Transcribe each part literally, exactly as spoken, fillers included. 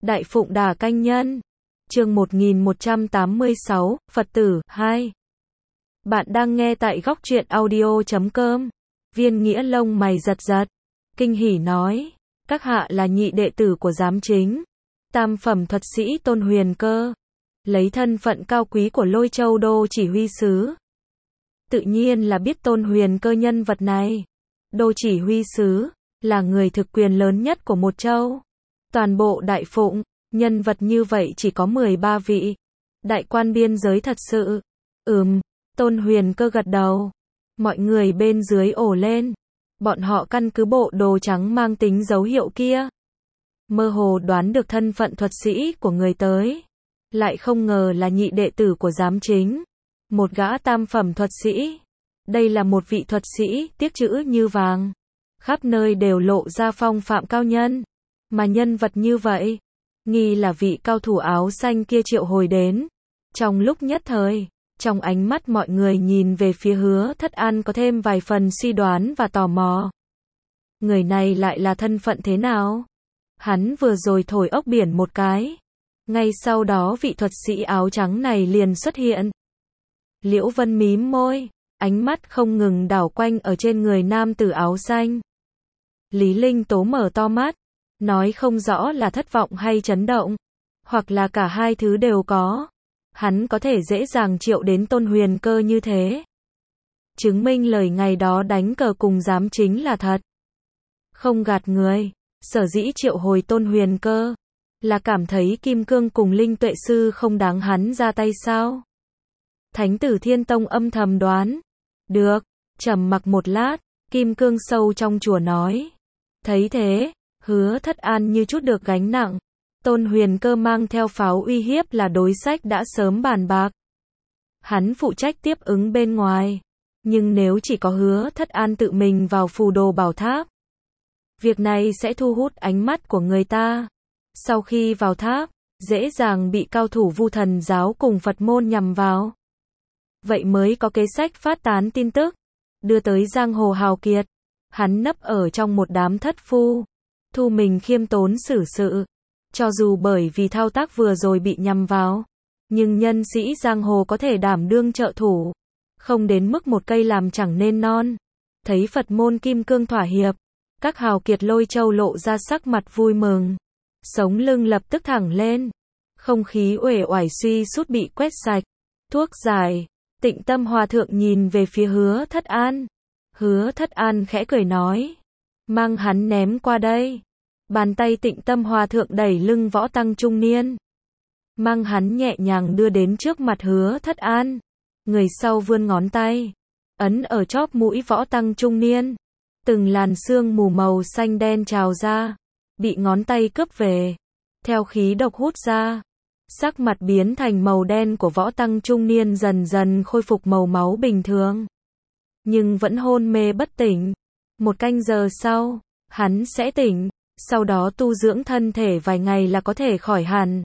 Đại Phụng Đà Canh Nhân. Chương một nghìn một trăm tám mươi sáu, Phật tử, hai. Bạn đang nghe tại góc truyện audio chấm com. Viên Nghĩa lông mày giật giật. Kinh hỉ nói. Các hạ là nhị đệ tử của giám chính. Tam phẩm thuật sĩ Tôn Huyền Cơ. Lấy thân phận cao quý của Lôi Châu Đô chỉ huy sứ. Tự nhiên là biết Tôn Huyền Cơ nhân vật này. Đô chỉ huy sứ, là người thực quyền lớn nhất của một châu. Toàn bộ Đại Phụng, nhân vật như vậy chỉ có mười ba vị. Đại quan biên giới thật sự. Ừm, Tôn Huyền Cơ gật đầu. Mọi người bên dưới ồ lên. Bọn họ căn cứ bộ đồ trắng mang tính dấu hiệu kia. Mơ hồ đoán được thân phận thuật sĩ của người tới. Lại không ngờ là nhị đệ tử của giám chính. Một gã tam phẩm thuật sĩ. Đây là một vị thuật sĩ, tiếc chữ như vàng. Khắp nơi đều lộ ra phong phạm cao nhân. Mà nhân vật như vậy, nghi là vị cao thủ áo xanh kia triệu hồi đến. Trong lúc nhất thời, trong ánh mắt mọi người nhìn về phía Hứa Thất An có thêm vài phần suy đoán và tò mò. Người này lại là thân phận thế nào? Hắn vừa rồi thổi ốc biển một cái. Ngay sau đó vị thuật sĩ áo trắng này liền xuất hiện. Liễu Vân mím môi, ánh mắt không ngừng đảo quanh ở trên người nam tử áo xanh. Lý Linh Tố mở to mắt, nói không rõ là thất vọng hay chấn động, hoặc là cả hai thứ đều có. Hắn có thể dễ dàng triệu đến Tôn Huyền Cơ như thế. Chứng minh lời ngày đó đánh cờ cùng giám chính là thật. Không gạt người, sở dĩ triệu hồi Tôn Huyền Cơ, là cảm thấy Kim Cương cùng Linh Tuệ Sư không đáng hắn ra tay sao? Thánh tử Thiên Tông âm thầm đoán. Được, trầm mặc một lát, Kim Cương sâu trong chùa nói. Thấy thế, Hứa Thất An như chút được gánh nặng. Tôn Huyền Cơ mang theo pháo uy hiếp là đối sách đã sớm bàn bạc. Hắn phụ trách tiếp ứng bên ngoài. Nhưng nếu chỉ có Hứa Thất An tự mình vào phù đồ bảo tháp, việc này sẽ thu hút ánh mắt của người ta. Sau khi vào tháp, dễ dàng bị cao thủ Vu Thần giáo cùng Phật môn nhằm vào. Vậy mới có kế sách phát tán tin tức, đưa tới giang hồ hào kiệt. Hắn nấp ở trong một đám thất phu, thu mình khiêm tốn xử sự. Cho dù bởi vì thao tác vừa rồi bị nhằm vào, nhưng nhân sĩ giang hồ có thể đảm đương trợ thủ, không đến mức một cây làm chẳng nên non. Thấy Phật môn Kim Cương thỏa hiệp, các hào kiệt Lôi Châu lộ ra sắc mặt vui mừng, sống lưng lập tức thẳng lên. Không khí uể oải suy sút bị quét sạch. Thuốc giải. Tịnh Tâm Hòa Thượng nhìn về phía Hứa Thất An. Hứa Thất An khẽ cười nói, mang hắn ném qua đây. Bàn tay Tịnh Tâm Hòa Thượng đẩy lưng võ tăng trung niên, mang hắn nhẹ nhàng đưa đến trước mặt Hứa Thất An. Người sau vươn ngón tay, ấn ở chóp mũi võ tăng trung niên. Từng làn sương mù màu xanh đen trào ra, bị ngón tay cướp về. Theo khí độc hút ra, sắc mặt biến thành màu đen của võ tăng trung niên dần dần khôi phục màu máu bình thường. Nhưng vẫn hôn mê bất tỉnh. Một canh giờ sau, hắn sẽ tỉnh, sau đó tu dưỡng thân thể vài ngày là có thể khỏi hẳn.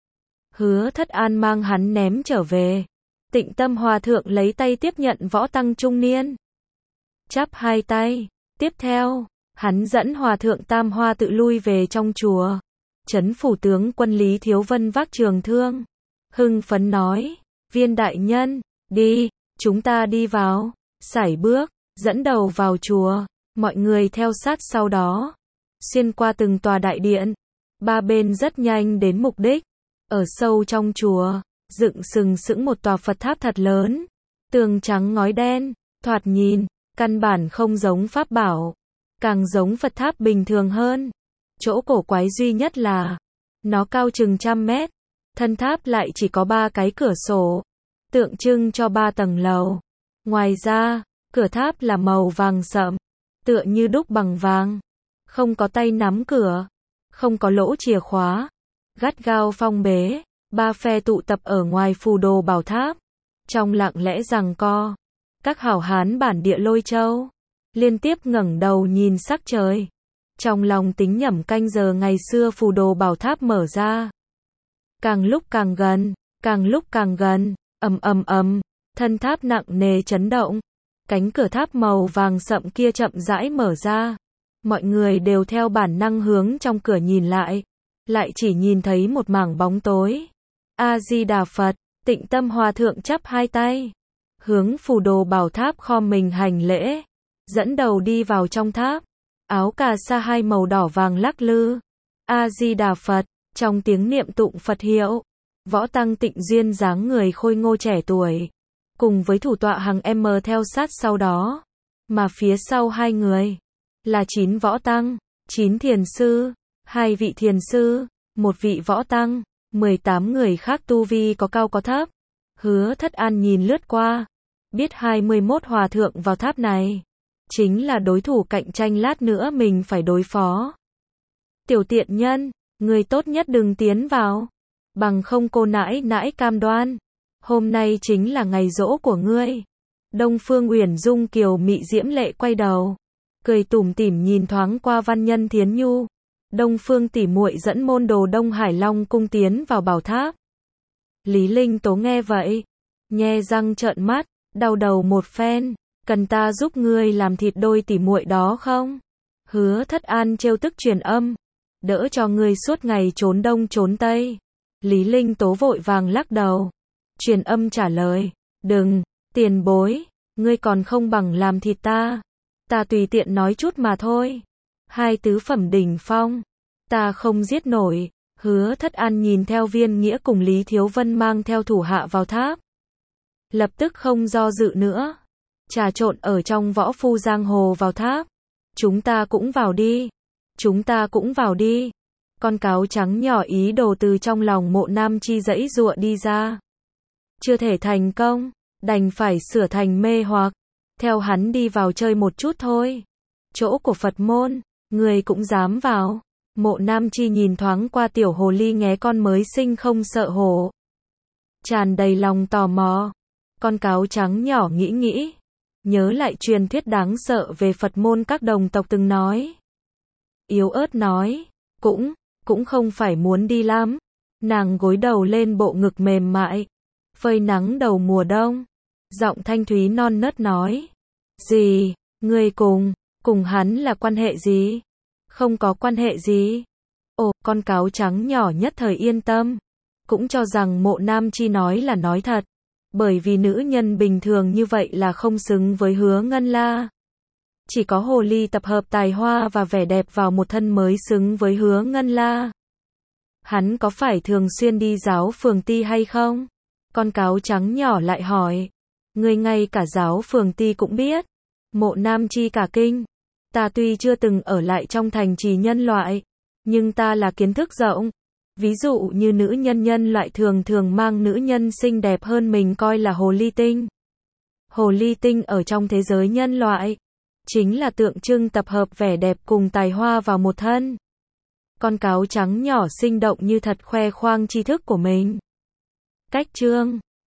Hứa Thất An mang hắn ném trở về. Tịnh Tâm Hòa Thượng lấy tay tiếp nhận võ tăng trung niên, chắp hai tay. Tiếp theo, hắn dẫn Hòa Thượng Tam Hoa tự lui về trong chùa. Trấn phủ tướng quân Lý Thiếu Vân vác trường thương, hưng phấn nói, Viên đại nhân, đi, chúng ta đi vào. Sải bước, dẫn đầu vào chùa, mọi người theo sát sau đó. Xuyên qua từng tòa đại điện, ba bên rất nhanh đến mục đích. Ở sâu trong chùa, dựng sừng sững một tòa Phật tháp thật lớn. Tường trắng ngói đen, thoạt nhìn, căn bản không giống pháp bảo, càng giống Phật tháp bình thường hơn. Chỗ cổ quái duy nhất là, nó cao chừng trăm mét, thân tháp lại chỉ có ba cái cửa sổ, tượng trưng cho ba tầng lầu. Ngoài ra, cửa tháp là màu vàng sậm, tựa như đúc bằng vàng, không có tay nắm cửa, không có lỗ chìa khóa, gắt gao phong bế. Ba phe tụ tập ở ngoài phù đồ bảo tháp, trong lặng lẽ giằng co. Các hảo hán bản địa Lôi Châu liên tiếp ngẩng đầu nhìn sắc trời, trong lòng tính nhẩm canh giờ ngày xưa phù đồ bảo tháp mở ra. Càng lúc càng gần, càng lúc càng gần, ầm ầm ầm, thân tháp nặng nề chấn động. Cánh cửa tháp màu vàng sậm kia chậm rãi mở ra. Mọi người đều theo bản năng hướng trong cửa nhìn lại. lại chỉ nhìn thấy một mảng bóng tối. A-di-đà Phật, Tịnh Tâm Hòa Thượng chắp hai tay, hướng Phù Đồ Bảo Tháp khom mình hành lễ, dẫn đầu đi vào trong tháp. Áo cà sa hai màu đỏ vàng lắc lư. A-di-đà Phật, trong tiếng niệm tụng Phật hiệu, Võ Tăng Tịnh Duyên dáng người khôi ngô trẻ tuổi, cùng với thủ tọa hàng M theo sát sau đó, mà phía sau hai người là chín võ tăng, chín thiền sư, hai vị thiền sư, một vị võ tăng, mười tám người khác tu vi có cao có thấp. Hứa Thất An nhìn lướt qua, biết hai mươi mốt hòa thượng vào tháp này chính là đối thủ cạnh tranh lát nữa mình phải đối phó. Tiểu tiện nhân, người tốt nhất đừng tiến vào, bằng không cô nãi nãi cam đoan, hôm nay chính là ngày giỗ của ngươi. Đông Phương Uyển Dung kiều mị diễm lệ quay đầu, cười tủm tỉm nhìn thoáng qua Văn Nhân Thiến Nhu. Đông Phương tỷ muội dẫn môn đồ Đông Hải Long cung tiến vào bảo tháp. Lý Linh Tố nghe vậy, nhe răng trợn mắt, đau đầu một phen, cần ta giúp ngươi làm thịt đôi tỷ muội đó không? Hứa Thất An trêu tức truyền âm, đỡ cho ngươi suốt ngày trốn đông trốn tây. Lý Linh Tố vội vàng lắc đầu, truyền âm trả lời, đừng, tiền bối, ngươi còn không bằng làm thịt ta. Ta tùy tiện nói chút mà thôi. Hai tứ phẩm đỉnh phong, ta không giết nổi. Hứa Thất An nhìn theo Viên Nghĩa cùng Lý Thiếu Vân mang theo thủ hạ vào tháp, lập tức không do dự nữa, trà trộn ở trong võ phu giang hồ vào tháp. Chúng ta cũng vào đi, chúng ta cũng vào đi. Con cáo trắng nhỏ ý đồ từ trong lòng Mộ Nam Chi giãy giụa đi ra, chưa thể thành công, đành phải sửa thành mê hoặc, theo hắn đi vào chơi một chút thôi. Chỗ của Phật môn, người cũng dám vào? Mộ Nam Chi nhìn thoáng qua tiểu hồ ly nghé con mới sinh không sợ hổ, tràn đầy lòng tò mò. Con cáo trắng nhỏ nghĩ nghĩ, nhớ lại truyền thuyết đáng sợ về Phật môn các đồng tộc từng nói, yếu ớt nói, cũng, cũng không phải muốn đi lắm. Nàng gối đầu lên bộ ngực mềm mại, phơi nắng đầu mùa đông, giọng thanh thúy non nớt nói, gì, ngươi cùng, cùng hắn là quan hệ gì? Không có quan hệ gì. Ồ, con cáo trắng nhỏ nhất thời yên tâm, cũng cho rằng Mộ Nam Chi nói là nói thật, bởi vì nữ nhân bình thường như vậy là không xứng với Hứa Ngân La. Chỉ có hồ ly tập hợp tài hoa và vẻ đẹp vào một thân mới xứng với Hứa Ngân La. Hắn có phải thường xuyên đi giáo phường ti hay không? Con cáo trắng nhỏ lại hỏi. Người ngay cả giáo phường ti cũng biết. Mộ Nam Chi cả kinh. Ta tuy chưa từng ở lại trong thành trì nhân loại, nhưng ta là kiến thức rộng. Ví dụ như nữ nhân nhân loại thường thường mang nữ nhân xinh đẹp hơn mình coi là hồ ly tinh. Hồ ly tinh ở trong thế giới nhân loại chính là tượng trưng tập hợp vẻ đẹp cùng tài hoa vào một thân. Con cáo trắng nhỏ sinh động như thật khoe khoang tri thức của mình. Cách chương